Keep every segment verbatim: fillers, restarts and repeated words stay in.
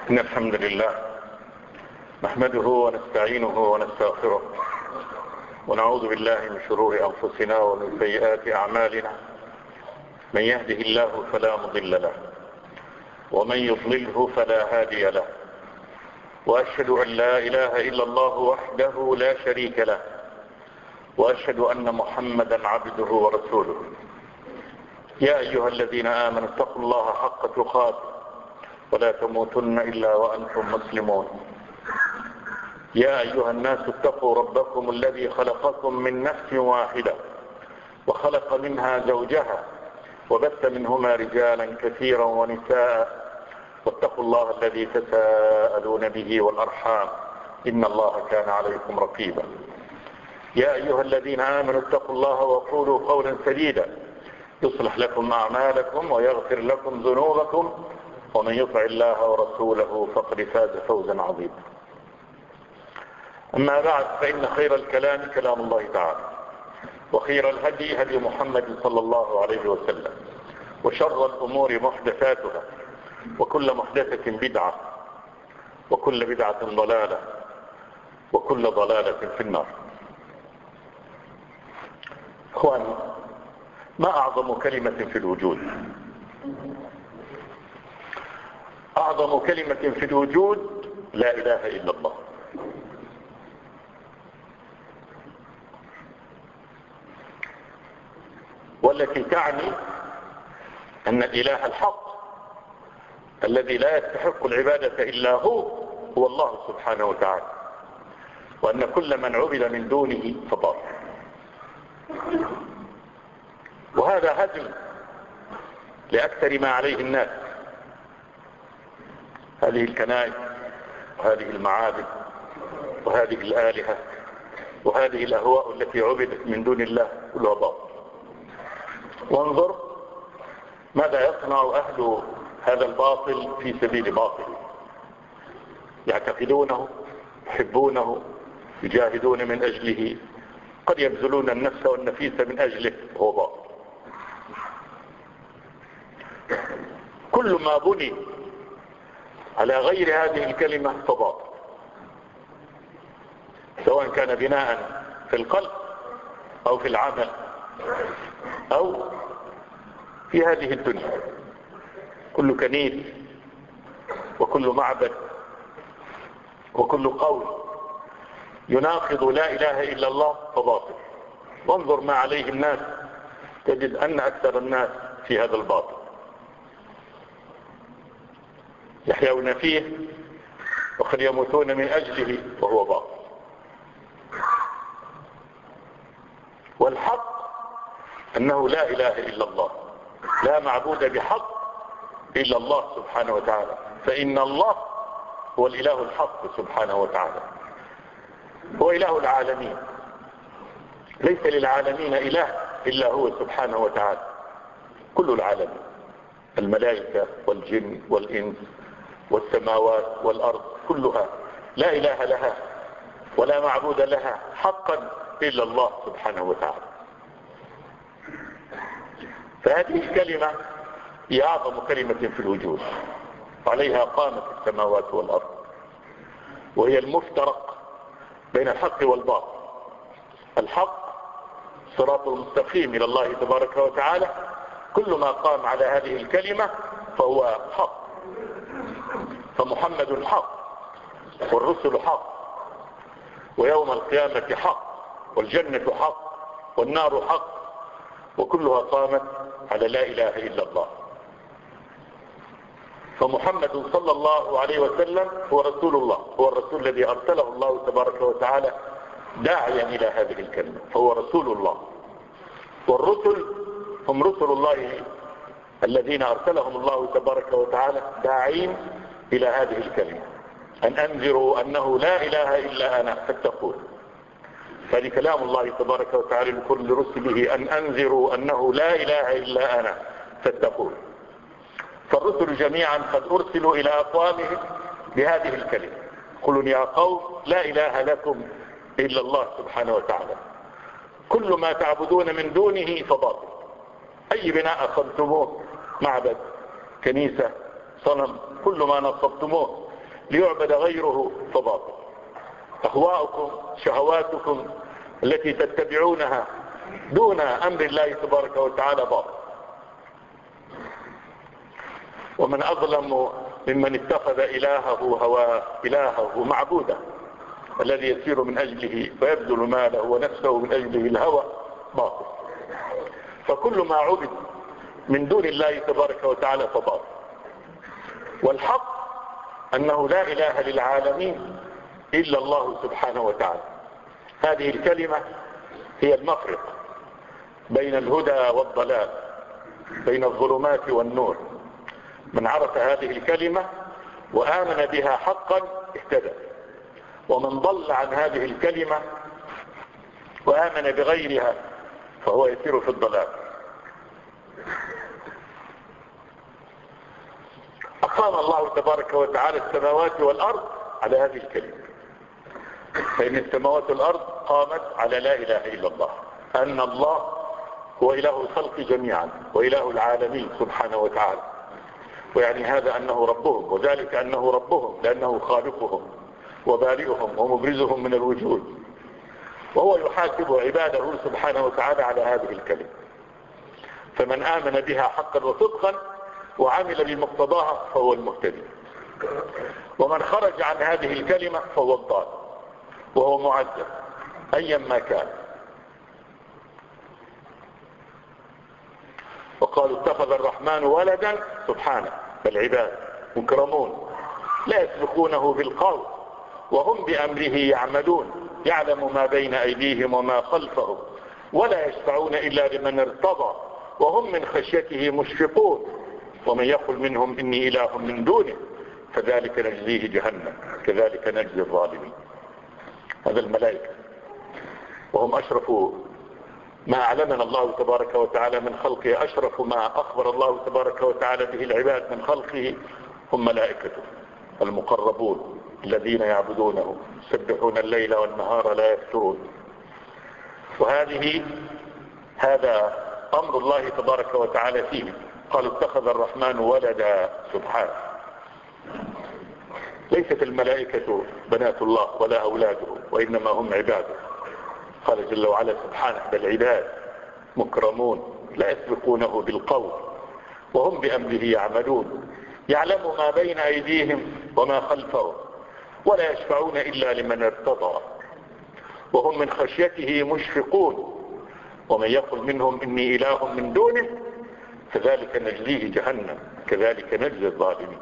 إن الحمد لله نحمده ونستعينه ونستغفره ونعوذ بالله من شرور أنفسنا ومن سيئات أعمالنا. من يهده الله فلا مضل له ومن يضلله فلا هادي له، وأشهد أن لا إله إلا الله وحده لا شريك له، وأشهد أن محمدا عبده ورسوله. يا أيها الذين آمنوا اتقوا الله حق تقاته ولا تموتن إلا وأنتم مسلمون. يا أيها الناس اتقوا ربكم الذي خلقكم من نفس واحدة وخلق منها زوجها وبث منهما رجالا كثيرا ونساء، واتقوا الله الذي تساءلون به والأرحام إن الله كان عليكم رقيبا. يا أيها الذين آمنوا اتقوا الله وقولوا قولا سديدا يصلح لكم أعمالكم ويغفر لكم ذنوبكم، ومن يطع الله ورسوله فقد فاز فوزا عظيما. أما بعد، فإن خير الكلام كلام الله تعالى، وخير الهدي هدي محمد صلى الله عليه وسلم، وشر الأمور محدثاتها، وكل محدثة بدعة، وكل بدعة ضلالة، وكل ضلالة في النار. اخواني، ما أعظم كلمة في الوجود؟ أعظم كلمة في الوجود لا إله إلا الله. والتي تعني أن الإله الحق الذي لا يستحق العبادة إلا هو هو الله سبحانه وتعالى، وأن كل من عبد من دونه فباطل. وهذا هدم لأكثر ما عليه الناس، هذه الكنائس وهذه المعابد وهذه الآلهة وهذه الأهواء التي عبدت من دون الله كلها باطل. وانظر ماذا يصنع أهل هذا الباطل في سبيل باطل، يعتقدونه، يحبونه، يجاهدون من أجله، قد يبذلون النفس والنفيس من أجله، وهو باطل. كل ما بني على غير هذه الكلمة فباطل، سواء كان بناء في القلب أو في العمل أو في هذه الدنيا. كل كنيس وكل معبد وكل قول يناقض لا إله إلا الله فباطل. وانظر ما عليه الناس، تجد أن أكثر الناس في هذا الباطل يحيون فيه وقد يموتون من أجله، وهو باطل. والحق أنه لا إله إلا الله، لا معبود بحق إلا الله سبحانه وتعالى، فإن الله هو الإله الحق سبحانه وتعالى، هو إله العالمين، ليس للعالمين إله إلا هو سبحانه وتعالى. كل العالمين، الملائكة والجن والإنس والسماوات والأرض، كلها لا إله لها ولا معبود لها حقا إلا الله سبحانه وتعالى. فهذه الكلمة هي أعظم كلمة في الوجود، وعليها قامت السماوات والأرض، وهي المفترق بين الحق والباطل. الحق صراط المستقيم إلى الله تبارك وتعالى، كل ما قام على هذه الكلمة فهو حق. فمحمد حق، والرسل حق، ويوم القيامة حق، والجنة حق، والنار حق، وكلها قامت على لا إله إلا الله. فمحمد صلى الله عليه وسلم هو رسول الله، هو الرسول الذي أرسله الله تبارك وتعالى داعيا إلى هذه الكلمة، فهو رسول الله. والرسل هم رسل الله الذين أرسلهم الله تبارك وتعالى داعين إلى هذه الكلمة، أن أنذروا أنه لا إله إلا أنا فاتقون. فهذه كلام الله تبارك وتعالى لكل رسله، أن أنذروا أنه لا إله إلا أنا فاتقون. فالرسل جميعا قد أرسلوا إلى أقوامهم بهذه الكلمة، قلوا يا قوم لا إله لكم إلا الله سبحانه وتعالى، كل ما تعبدون من دونه فباطل. أي بناء أخذتموه، معبد، كنيسة، صنم، كل ما نصبتموه ليعبد غيره فباطل. أهواؤكم شهواتكم التي تتبعونها دون أمر الله تبارك وتعالى باطل. ومن أظلم ممن اتخذ إلهه هواه إلهه معبودا الذي يسير من أجله ويبذل ماله ونفسه من أجله الهوى باطل. فكل ما عبد من دون الله تبارك وتعالى فباطل. والحق أنه لا إله للعالمين إلا الله سبحانه وتعالى. هذه الكلمة هي المفرق بين الهدى والضلال، بين الظلمات والنور. من عرف هذه الكلمة وآمن بها حقا اهتدى، ومن ضل عن هذه الكلمة وآمن بغيرها فهو يسير في الضلال. أقام الله تبارك وتعالى السماوات والأرض على هذه الكلمة، فإن السماوات والأرض قامت على لا إله إلا الله، أن الله هو إله الخلق جميعا وإله العالمين سبحانه وتعالى. ويعني هذا أنه ربهم، وذلك أنه ربهم لأنه خالقهم وبارئهم ومبرزهم من الوجود، وهو يحاسب عباده سبحانه وتعالى على هذه الكلمة. فمن آمن بها حقا وصدقا وعمل بمقتضاها فهو المهتدي، ومن خرج عن هذه الكلمة فهو الضال وهو معذب أيا ما كان. وقالوا اتخذ الرحمن ولدا سبحانه، بل عباد مكرمون لا يسبقونه بالقول وهم بأمره يعملون، يعلم ما بين أيديهم وما خلفهم ولا يشفعون إلا لمن ارتضى وهم من خشيته مشفقون، ومن يقل منهم إني إله من دونه فذلك نجزيه جهنم كذلك نجزي الظالمين. هذا الملائكة وهم أشرف ما أعلمنا الله تبارك وتعالى من خلقه، أشرف ما أخبر الله تبارك وتعالى به العباد من خلقه هم ملائكته المقربون الذين يعبدونه يسبحون الليل والنهار لا يفترون. وهذه هذا أمر الله تبارك وتعالى فيه. قالوا اتخذ الرحمن ولدا سبحانه. ليست الملائكة بنات الله ولا أولاده، وإنما هم عباده. قال جل وعلا سبحانه بل عباد مكرمون لا يسبقونه بالقول وهم بأمره يعملون، يعلم ما بين أيديهم وما خلفهم ولا يشفعون إلا لمن ارتضى وهم من خشيته مشفقون، ومن يقل منهم إني إله من دونه فذلك نجزيه جهنم كذلك نجزي الظالمين.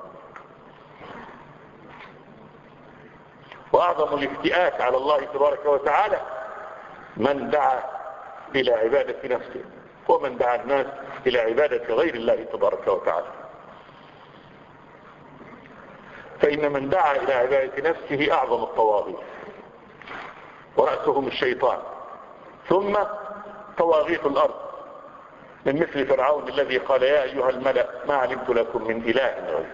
وأعظم الافتئات على الله تبارك وتعالى من دعا إلى عبادة نفسه ومن دعا الناس إلى عبادة غير الله تبارك وتعالى. فإن من دعا إلى عبادة نفسه أعظم الطواغيت، ورأسهم الشيطان، ثم طواغيت الأرض من مثل فرعون الذي قال يا أيها الملأ ما علمت لكم من إله غيري.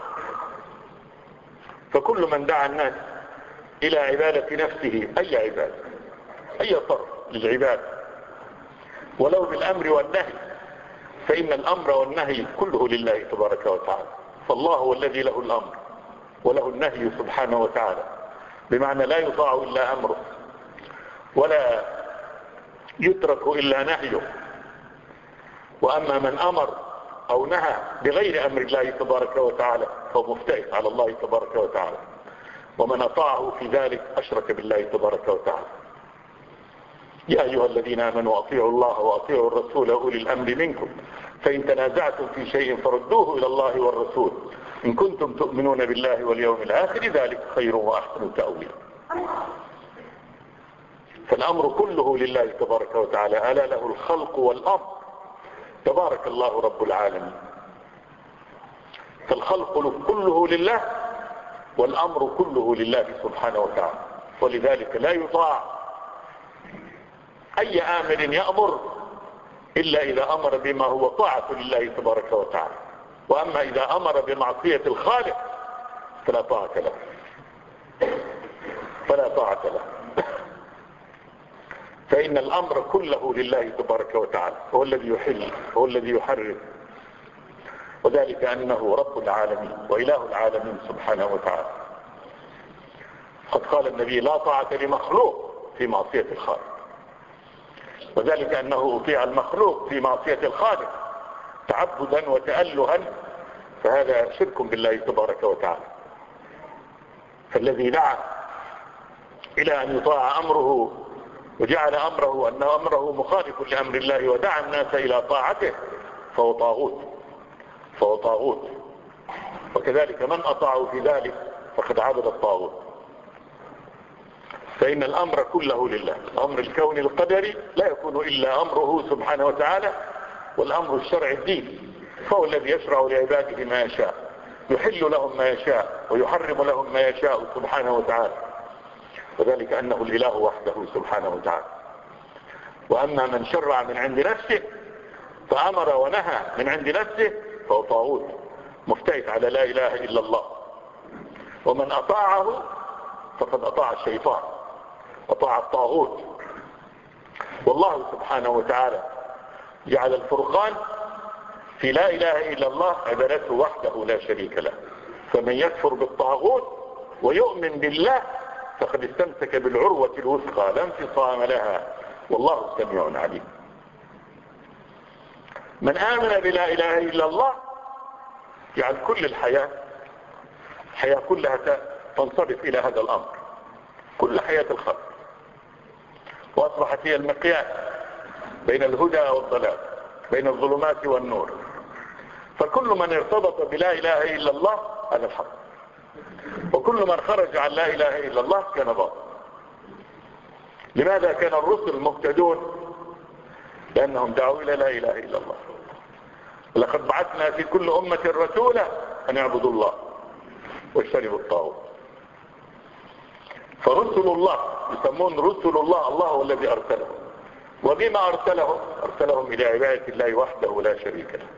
فكل من دعا الناس إلى عبادة نفسه أي عبادة أي طرف للعباد ولو بالأمر والنهي، فإن الأمر والنهي كله لله تبارك وتعالى. فالله هو الذي له الأمر وله النهي سبحانه وتعالى، بمعنى لا يطاع إلا أمره ولا يترك إلا نهيه. وأما من أمر أو نهى بغير أمر الله تبارك وتعالى فهو مفتئت على الله تبارك وتعالى، ومن أطاعه في ذلك أشرك بالله تبارك وتعالى. يا أيها الذين آمنوا أطيعوا الله وأطيعوا الرسول أولي الأمر منكم فإن تنازعتم في شيء فردوه إلى الله والرسول إن كنتم تؤمنون بالله واليوم الآخر ذلك خير وأحسن تأويلا. فالأمر كله لله تبارك وتعالى، ألا له الخلق والأمر تبارك الله رب العالمين. فالخلق كله لله والأمر كله لله سبحانه وتعالى، ولذلك لا يطاع أي آمر يأمر إلا إذا أمر بما هو طاعة لله تبارك وتعالى. وأما إذا أمر بمعصية الخالق فلا طاعة له فلا طاعة له فإن الأمر كله لله تبارك وتعالى، هو الذي يحل هو الذي يحرم، وذلك أنه رب العالمين وإله العالمين سبحانه وتعالى. قد قال النبي لا طاعة لمخلوق في معصية الخالق، وذلك أنه أطيع المخلوق في معصية الخالق تعبدا وتألها فهذا شرك بالله تبارك وتعالى. فالذي دعا إلى أن يطاع أمره وجعل أمره أن أمره مخالف لأمر الله ودعا الناس إلى طاعته فهو طاغوت فهو طاغوت وكذلك من أطاعوا في ذلك فقد عبد الطاغوت. فإن الأمر كله لله، الأمر الكوني القدري لا يكون إلا أمره سبحانه وتعالى، والأمر الشرعي الدين فهو الذي يشرع لعباده ما يشاء، يحل لهم ما يشاء ويحرم لهم ما يشاء سبحانه وتعالى، وذلك أنه الإله وحده سبحانه وتعالى. وأما من شرع من عند نفسه فأمر ونهى من عند نفسه فهو طاغوت مفتئت على لا إله إلا الله. ومن أطاعه فقد أطاع الشيطان، أطاع الطاغوت. والله سبحانه وتعالى جعل الفرقان في لا إله إلا الله عبادته وحده لا شريك له. فمن يكفر بالطاغوت ويؤمن بالله فقد استمسك بالعروة الوثقى لا انفصام لها، والله سميع عليم. من آمن بلا إله إلا الله جعل كل الحياة الحياة كلها تنصرف إلى هذا الأمر، كل حياة الخلق، وأصبحت هي المقياس بين الهدى والضلال، بين الظلمات والنور. فكل من ارتبط بلا إله إلا الله هذا الحق، وكل من خرج عن لا إله إلا الله كان باطل. لماذا كان الرسل مهتدون؟ لأنهم دعوا إلى لا إله إلا الله. لقد بعثنا في كل أمة رسولا أن يعبدوا الله واجتنبوا الطاغوت. فرسل الله يسمون رسل الله، الله هو الذي أرسلهم. وبما أرسلهم؟ أرسلهم إلى عبادة الله وحده لا شريك له.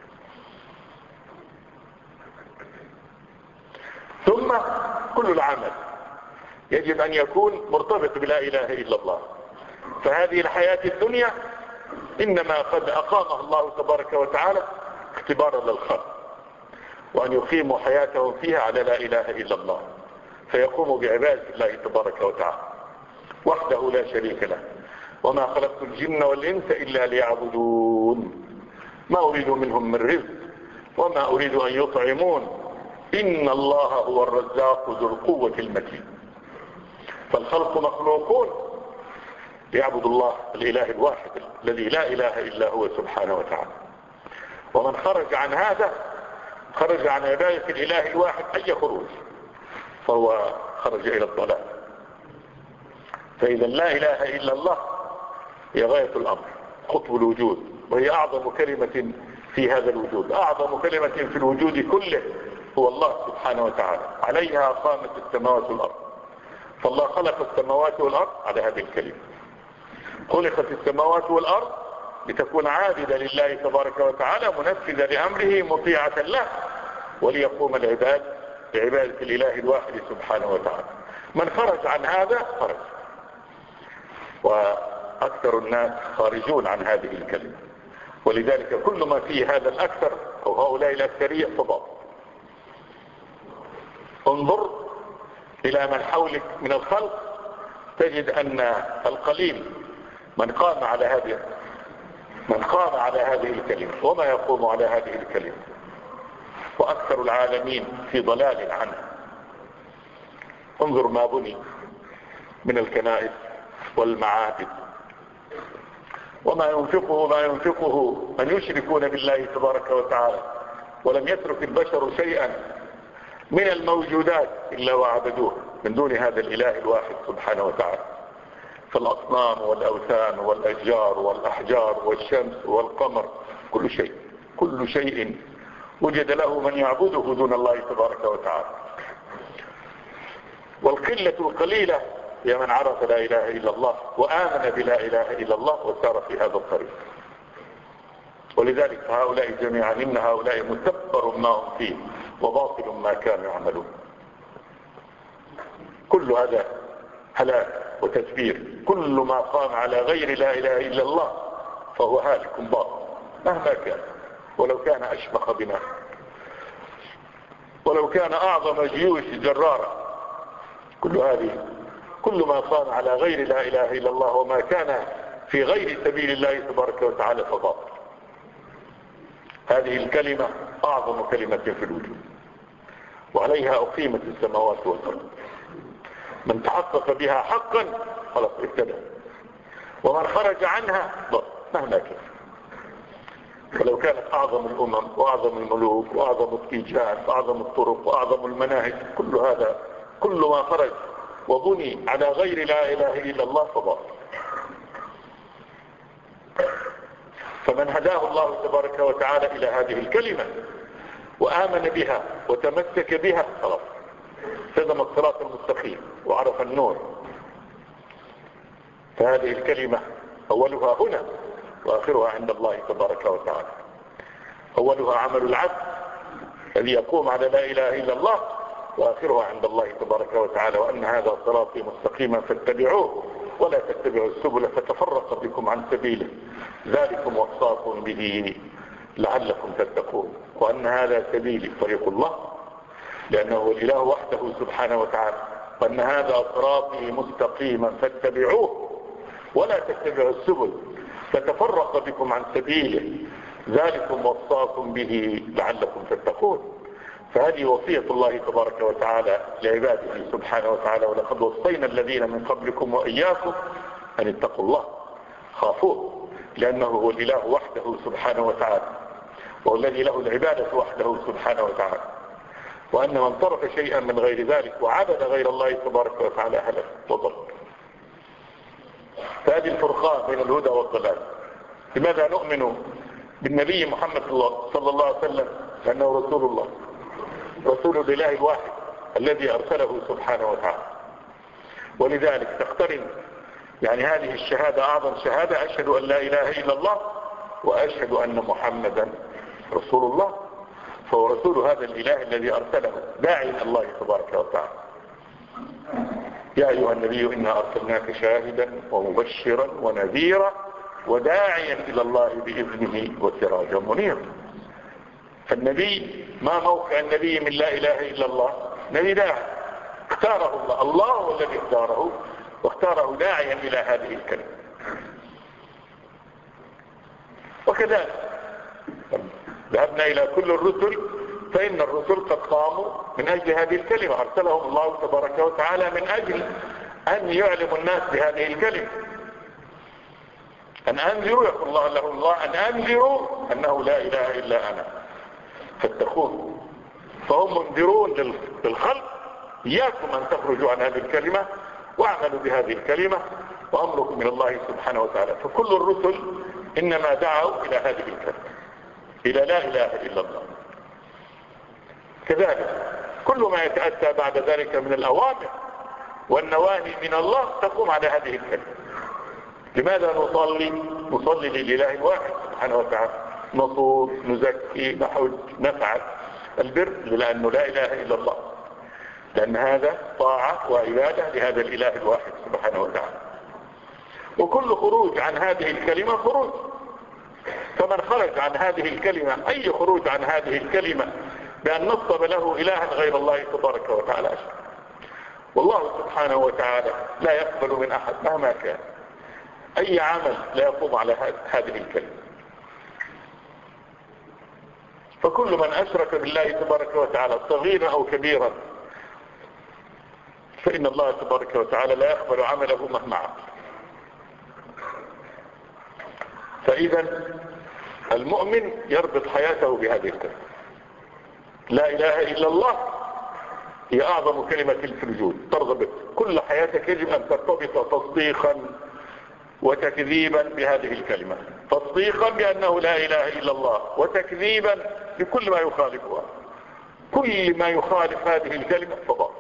ثم كل العمل يجب أن يكون مرتبط بلا إله إلا الله. فهذه الحياة الدنيا إنما قد أقامها الله تبارك وتعالى اختبارا للخلق، وأن يقيموا حياتهم فيها على لا إله إلا الله، فيقوموا بعبادة الله تبارك وتعالى وحده لا شريك له. وما خلقت الجن والإنس إلا ليعبدون ما أريد منهم من رزق وما أريد أن يطعمون إن الله هو الرزاق ذو القوة المتين. فالخلق مخلوقون ليعبدوا الله الإله الواحد الذي لا إله إلا هو سبحانه وتعالى. ومن خرج عن هذا خرج عن عبادة الإله الواحد أي خروج، فهو خرج إلى الضلال. فإذا لا إله إلا الله هي غاية الأمر، قطب الوجود، وهي أعظم كلمة في هذا الوجود. أعظم كلمة في الوجود كله هو الله سبحانه وتعالى، عليها قامت السماوات والأرض. فالله خلق السماوات والأرض على هذه الكلمة. خلقت السماوات والأرض لتكون عابدة لله تبارك وتعالى منفذة لأمره مطيعة له، وليقوم العباد بعبادة الإله الواحد سبحانه وتعالى. من خرج عن هذا خرج، وأكثر الناس خارجون عن هذه الكلمة. ولذلك كل ما فيه هذا الأكثر أو هؤلاء الأكثرية فباطل. انظر إلى من حولك من الخلق تجد أن القليل من قام على هذه من قام على هذه الكلمة وما يقوم على هذه الكلمة، وأكثر العالمين في ضلال عنها. انظر ما بني من الكنائس والمعابد وما ينفقه ما ينفقه من يشركون بالله تبارك وتعالى، ولم يترك البشر شيئا من الموجودات إلا وعبدوه من دون هذا الإله الواحد سبحانه وتعالى. فالأصنام والأوثان والأشجار والأحجار والشمس والقمر كل شيء كل شيء وجد له من يعبده دون الله تبارك وتعالى. والقلة القليلة هي من عرف لا إله إلا الله وآمن بلا إله إلا الله وسار في هذا الطريق. ولذلك هؤلاء جميعا إن هؤلاء متبر ما هم فيه وباطل ما كانوا يعملون. كل هذا هلاك وتدبير. كل ما قام على غير لا إله إلا الله فهو هالك باطل مهما كان، ولو كان أشبخ بنا، ولو كان أعظم جيوش جرارة. كل هذه كل ما كان على غير لا إله إلا الله وما كان في غير سبيل الله تبارك وتعالى فباطل. هذه الكلمة أعظم كلمة في الوجود، وعليها أقيمت السماوات والأرض. من تحقق بها حقا خلاص ابتدى، ومن خرج عنها ضل مهما كان. ولو كانت أعظم الأمم وأعظم الملوك وأعظم التيجان وأعظم الطرق وأعظم المناهج، كل هذا كل ما خرج وبني على غير لا إله إلا الله فباطل. فمن هداه الله تبارك وتعالى إلى هذه الكلمة وآمن بها وتمسك بها خلاص سلم الصراط المستقيم وعرف النور. فهذه الكلمة أولها هنا وآخرها عند الله تبارك وتعالى. أولها عمل العبد الذي يقوم على لا إله إلا الله، وآخرها عند الله تبارك وتعالى وأن هذا صراطي مستقيما فاتبعوه ولا تتبعوا السبل فتفرق بكم عن سبيله ذلكم وصاكم به لعلكم تتقون. وأن هذا سبيلي طريق الله، لأنه هو الإله وحده سبحانه وتعالى، وأن هذا صراطي مستقيما فاتبعوه ولا تتبعوا السبل فتفرق بكم عن سبيله ذلكم وصاكم به لعلكم تتقون. فهذه وصية الله تبارك وتعالى لعباده سبحانه وتعالى: ولقد وصينا الذين من قبلكم وإياكم أن اتقوا الله، خافوه، لأنه هو الإله وحده سبحانه وتعالى، وهو الذي له العبادة وحده سبحانه وتعالى، وأن من ترك شيئا من غير ذلك وعبد غير الله تبارك وتعالى هلك وضل. فهذه الفرقان بين الهدى والضلال. لماذا نؤمن بالنبي محمد صلى الله عليه وسلم؟ لأنه رسول الله، رسول الإله الواحد الذي أرسله سبحانه وتعالى. ولذلك تقترن يعني هذه الشهادة أعظم شهادة: أشهد أن لا إله إلا الله وأشهد أن محمدا رسول الله. فهو رسول هذا الإله الذي أرسله، داعي إلى الله تبارك وتعالى. يا أيها النبي إنا أرسلناك شاهدا ومبشرا ونذيرا وداعيا إلى الله بإذنه وسراجا منيرا. فالنبي ما موقع النبي من لا إله إلا الله؟ نبي داعي اختاره الله، الله هو الذي اختاره واختاره داعيا إلى هذه الكلمة. وكذلك ذهبنا إلى كل الرسل فإن الرسل قد قاموا من أجل هذه الكلمة، أرسلهم الله تبارك وتعالى من أجل أن يعلموا الناس بهذه الكلمة، أن أنذروا، يقول الله لهم الله أن أنذروا أنه لا إله إلا أنا فاتقون. فهم منذرون للخلق: إياكم أن تخرجوا عن هذه الكلمة واعملوا بهذه الكلمة وأمركم من الله سبحانه وتعالى. فكل الرسل إنما دعوا إلى هذه الكلمة، إلى لا إله إلا الله. كذلك كل ما يتأتى بعد ذلك من الأوامر والنواهي من الله تقوم على هذه الكلمة. لماذا نصلي؟ نصلي لله الواحد سبحانه وتعالى، نصوم، نزكي، نحج، نفعل البر لأنه لا إله إلا الله، لأن هذا طاعة وعبادة لهذا الإله الواحد سبحانه وتعالى. وكل خروج عن هذه الكلمة خروج. فمن خرج عن هذه الكلمة، أي خروج عن هذه الكلمة بأن نصب له إلها غير الله تبارك وتعالى أشرك. والله سبحانه وتعالى لا يقبل من أحد مهما كان أي عمل لا يقوم على هذه الكلمة. فكل من أشرك بالله تبارك وتعالى صغيرا أو كبيرا فإن الله تبارك وتعالى لا يقبل عمله مهما عمل. فإذا المؤمن يربط حياته بهذه الكلمة: لا إله إلا الله هي أعظم كلمة في الوجود، ترغب كل حياتك يجب أن ترتبط تصديقا وتكذيبا بهذه الكلمة، تصديقا بأنه لا إله إلا الله وتكذيبا بكل ما يخالفها. كل ما يخالف هذه الكلمة فباطل.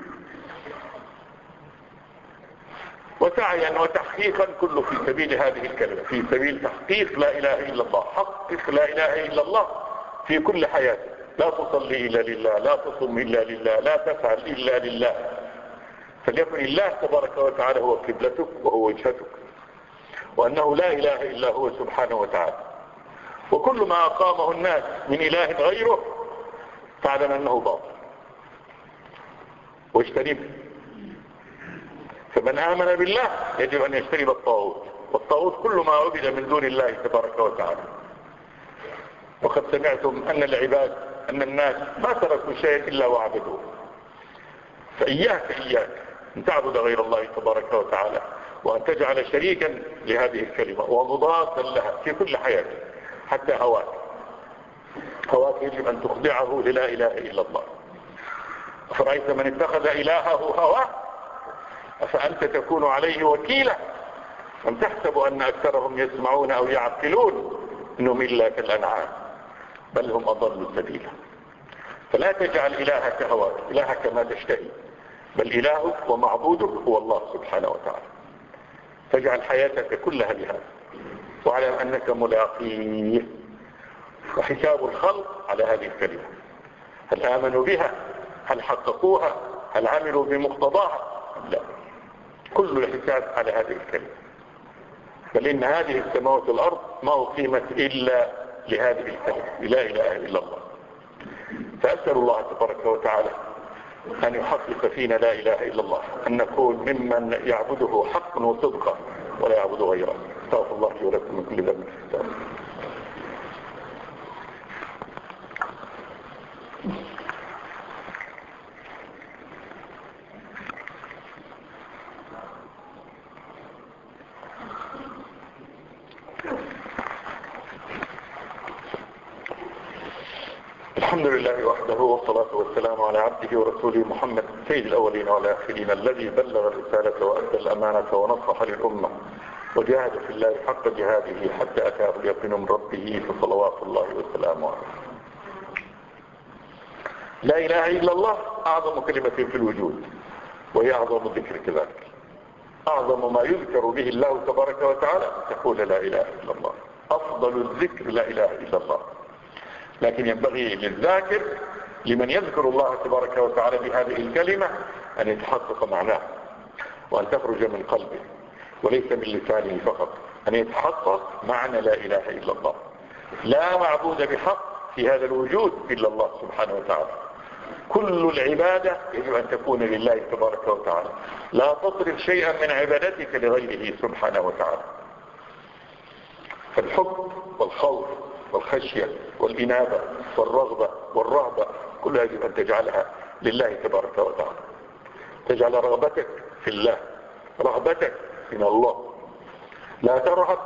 وسعيا وتحقيقا كله في سبيل هذه الكلمة، في سبيل تحقيق لا إله إلا الله. حقق لا إله إلا الله في كل حياتك، لا تصلي إلا لله، لا تصم إلا لله، لا تفعل إلا لله. فليكن الله تبارك وتعالى هو قبلتك وهو وجهتك، وأنه لا إله إلا هو سبحانه وتعالى. وكل ما أقامه الناس من إله غيره فاعلم أنه باطل واجتنبه. فمن آمن بالله يجب أن يجتنب الطاغوت، والطاغوت كل ما عبد من دون الله تبارك وتعالى. وقد سمعتم أن العباد أن الناس ما تركوا شيئا إلا وعبدوه. فإياك إياك أن تعبد غير الله تبارك وتعالى، وأن تجعل شريكا لهذه الكلمة ومضادا لها في كل حياتك، حتى هواك. هواك يجب أن تخضعه للا إله إلا الله. أفرأيت من اتخذ إلهه هواه أفأنت تكون عليه وكيلا أم تحسب أن أكثرهم يسمعون أو يعقلون إنهم إلا كالأنعام بل هم أضلوا سبيلا. فلا تجعل إلهك هواك، إلهك ما تشتهي، بل إلهك ومعبودك هو الله سبحانه وتعالى. فاجعل حياتك كلها لهذا، واعلم أنك ملاقيه، وحساب الخلق على هذه الكلمة. هل آمنوا بها؟ هل حققوها؟ هل عملوا بمقتضاها؟ لا، كل الحساب على هذه الكلمة. بل إن هذه السماوات والأرض ما أقيمت إلا لهذه الكلمة، لا إله إلا الله. فأسأل الله تبارك وتعالى أن يحقق فينا لا إله إلا الله، أن نكون ممن يعبده حقا وصدقا ولا يعبد غيره. استغفر الله لي ولكم من كل ذنب. الحمد لله وحده، والصلاة والسلام على عبده ورسوله محمد سيد الأولين والآخرين، الذي بلغ الرسالة وأدى الأمانة ونصح للأمة وجاهد في الله حق جهاده حتى أتاه اليقين من ربه، فصلوات الله وسلامه عليه. لا إله إلا الله أعظم كلمة في الوجود، وهي أعظم ذكر كذلك. أعظم ما يذكر به الله تبارك وتعالى تقول لا إله إلا الله. أفضل الذكر لا إله إلا الله. لكن ينبغي للذاكر لمن يذكر الله تبارك وتعالى بهذه الكلمة أن يتحقق معناه، وأن تخرج من قلبه وليس من لسانه فقط، أن يتحقق معنى لا إله إلا الله. لا معبود بحق في هذا الوجود إلا الله سبحانه وتعالى. كل العبادة يجب أن تكون لله تبارك وتعالى. لا تصرف شيئا من عبادتك لغيره سبحانه وتعالى. فالحب والخوف والخشية والإنابة والرغبة والرهبة كلها يجب أن تجعلها لله تبارك وتعالى. تجعل رغبتك في الله، رهبتك من الله. لا ترهب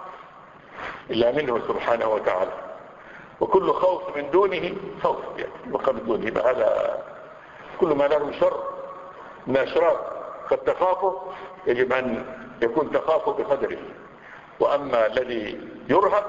إلا منه سبحانه وتعالى. وكل خوف من دونه خوف يبقى من دونه. هذا كل ما له شر من أشرار قد تخافه يجب أن يكون تخافه بقدره. وأما الذي يرهب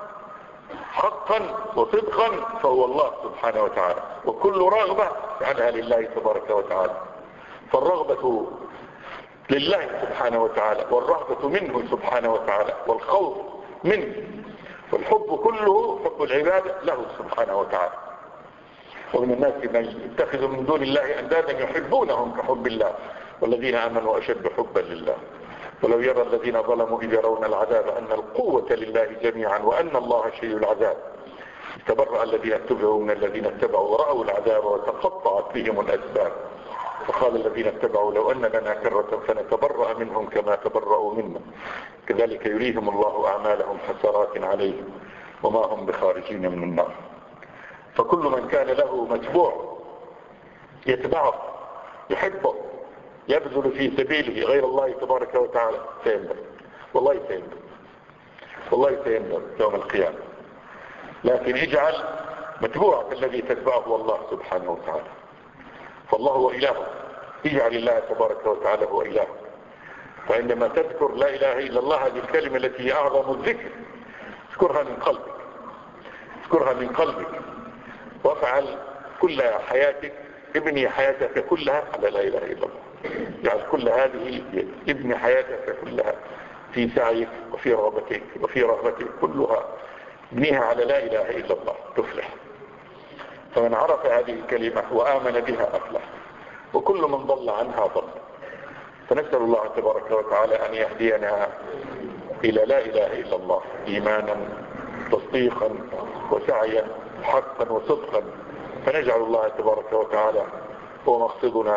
حقا وصدقا فهو الله سبحانه وتعالى. وكل رغبة جعلها لله تبارك وتعالى. فالرغبة لله سبحانه وتعالى، والرهبة منه سبحانه وتعالى، والخوف منه، والحب كله حب العبادة له سبحانه وتعالى. ومن الناس من يتخذ من دون الله أندادا يحبونهم كحب الله، والذين آمنوا أشد حبا لله. ولو يرى الذين ظلموا إذ يرون العذاب أن القوة لله جميعا وأن الله شديد العذاب. تبرأ الذين اتبعوا من الذين اتبعوا ورأوا العذاب وتقطعت بهم الأسباب. فقال الذين اتبعوا لو أن لنا كرة فنتبرأ منهم كما تبرأوا منا كذلك يريهم الله أعمالهم حسرات عليهم وما هم بخارجين من النار. فكل من كان له متبوع يتبعه يحبه يبذل في سبيله غير الله تبارك وتعالى سيندم، والله سيندم، والله سيندم يوم القيامة. لكن اجعل متبوعك الذي تتبعه الله سبحانه وتعالى، فالله هو إله. اجعل الله تبارك وتعالى هو إله. فعندما تذكر لا إله إلا الله هذه الكلمة التي هي أعظم الذكر اذكرها من قلبك، اذكرها من قلبك، وافعل كل حياتك، ابني حياتك كلها على لا إله إلا الله. يعني كل هذه ابني حياتك كلها في سعيك وفي رغبتك وفي رغبتك كلها ابنيها على لا إله إلا الله تفلح. فمن عرف هذه الكلمة وآمن بها أفلح، وكل من ضل عنها ضل. فنسأل الله تبارك وتعالى أن يهدينا إلى لا إله إلا الله إيمانا تصديقا وسعيا حقا وصدقا، فنجعل الله تبارك وتعالى هو مقصدنا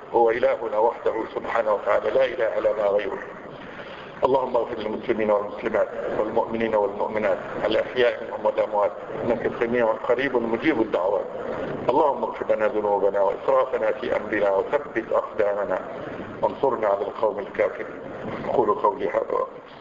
هو إلهنا وحده سبحانه وتعالى لا إله لنا غيره. اللهم اغفر للمسلمين والمسلمات والمؤمنين والمؤمنات الأحياء منهم والأموات إنك سميع قريب مجيب الدعوات. اللهم اغفر لنا ذنوبنا وإسرافنا في أمرنا وثبت أقدامنا وانصرنا على القوم الكافرين. قولوا قولي هذا.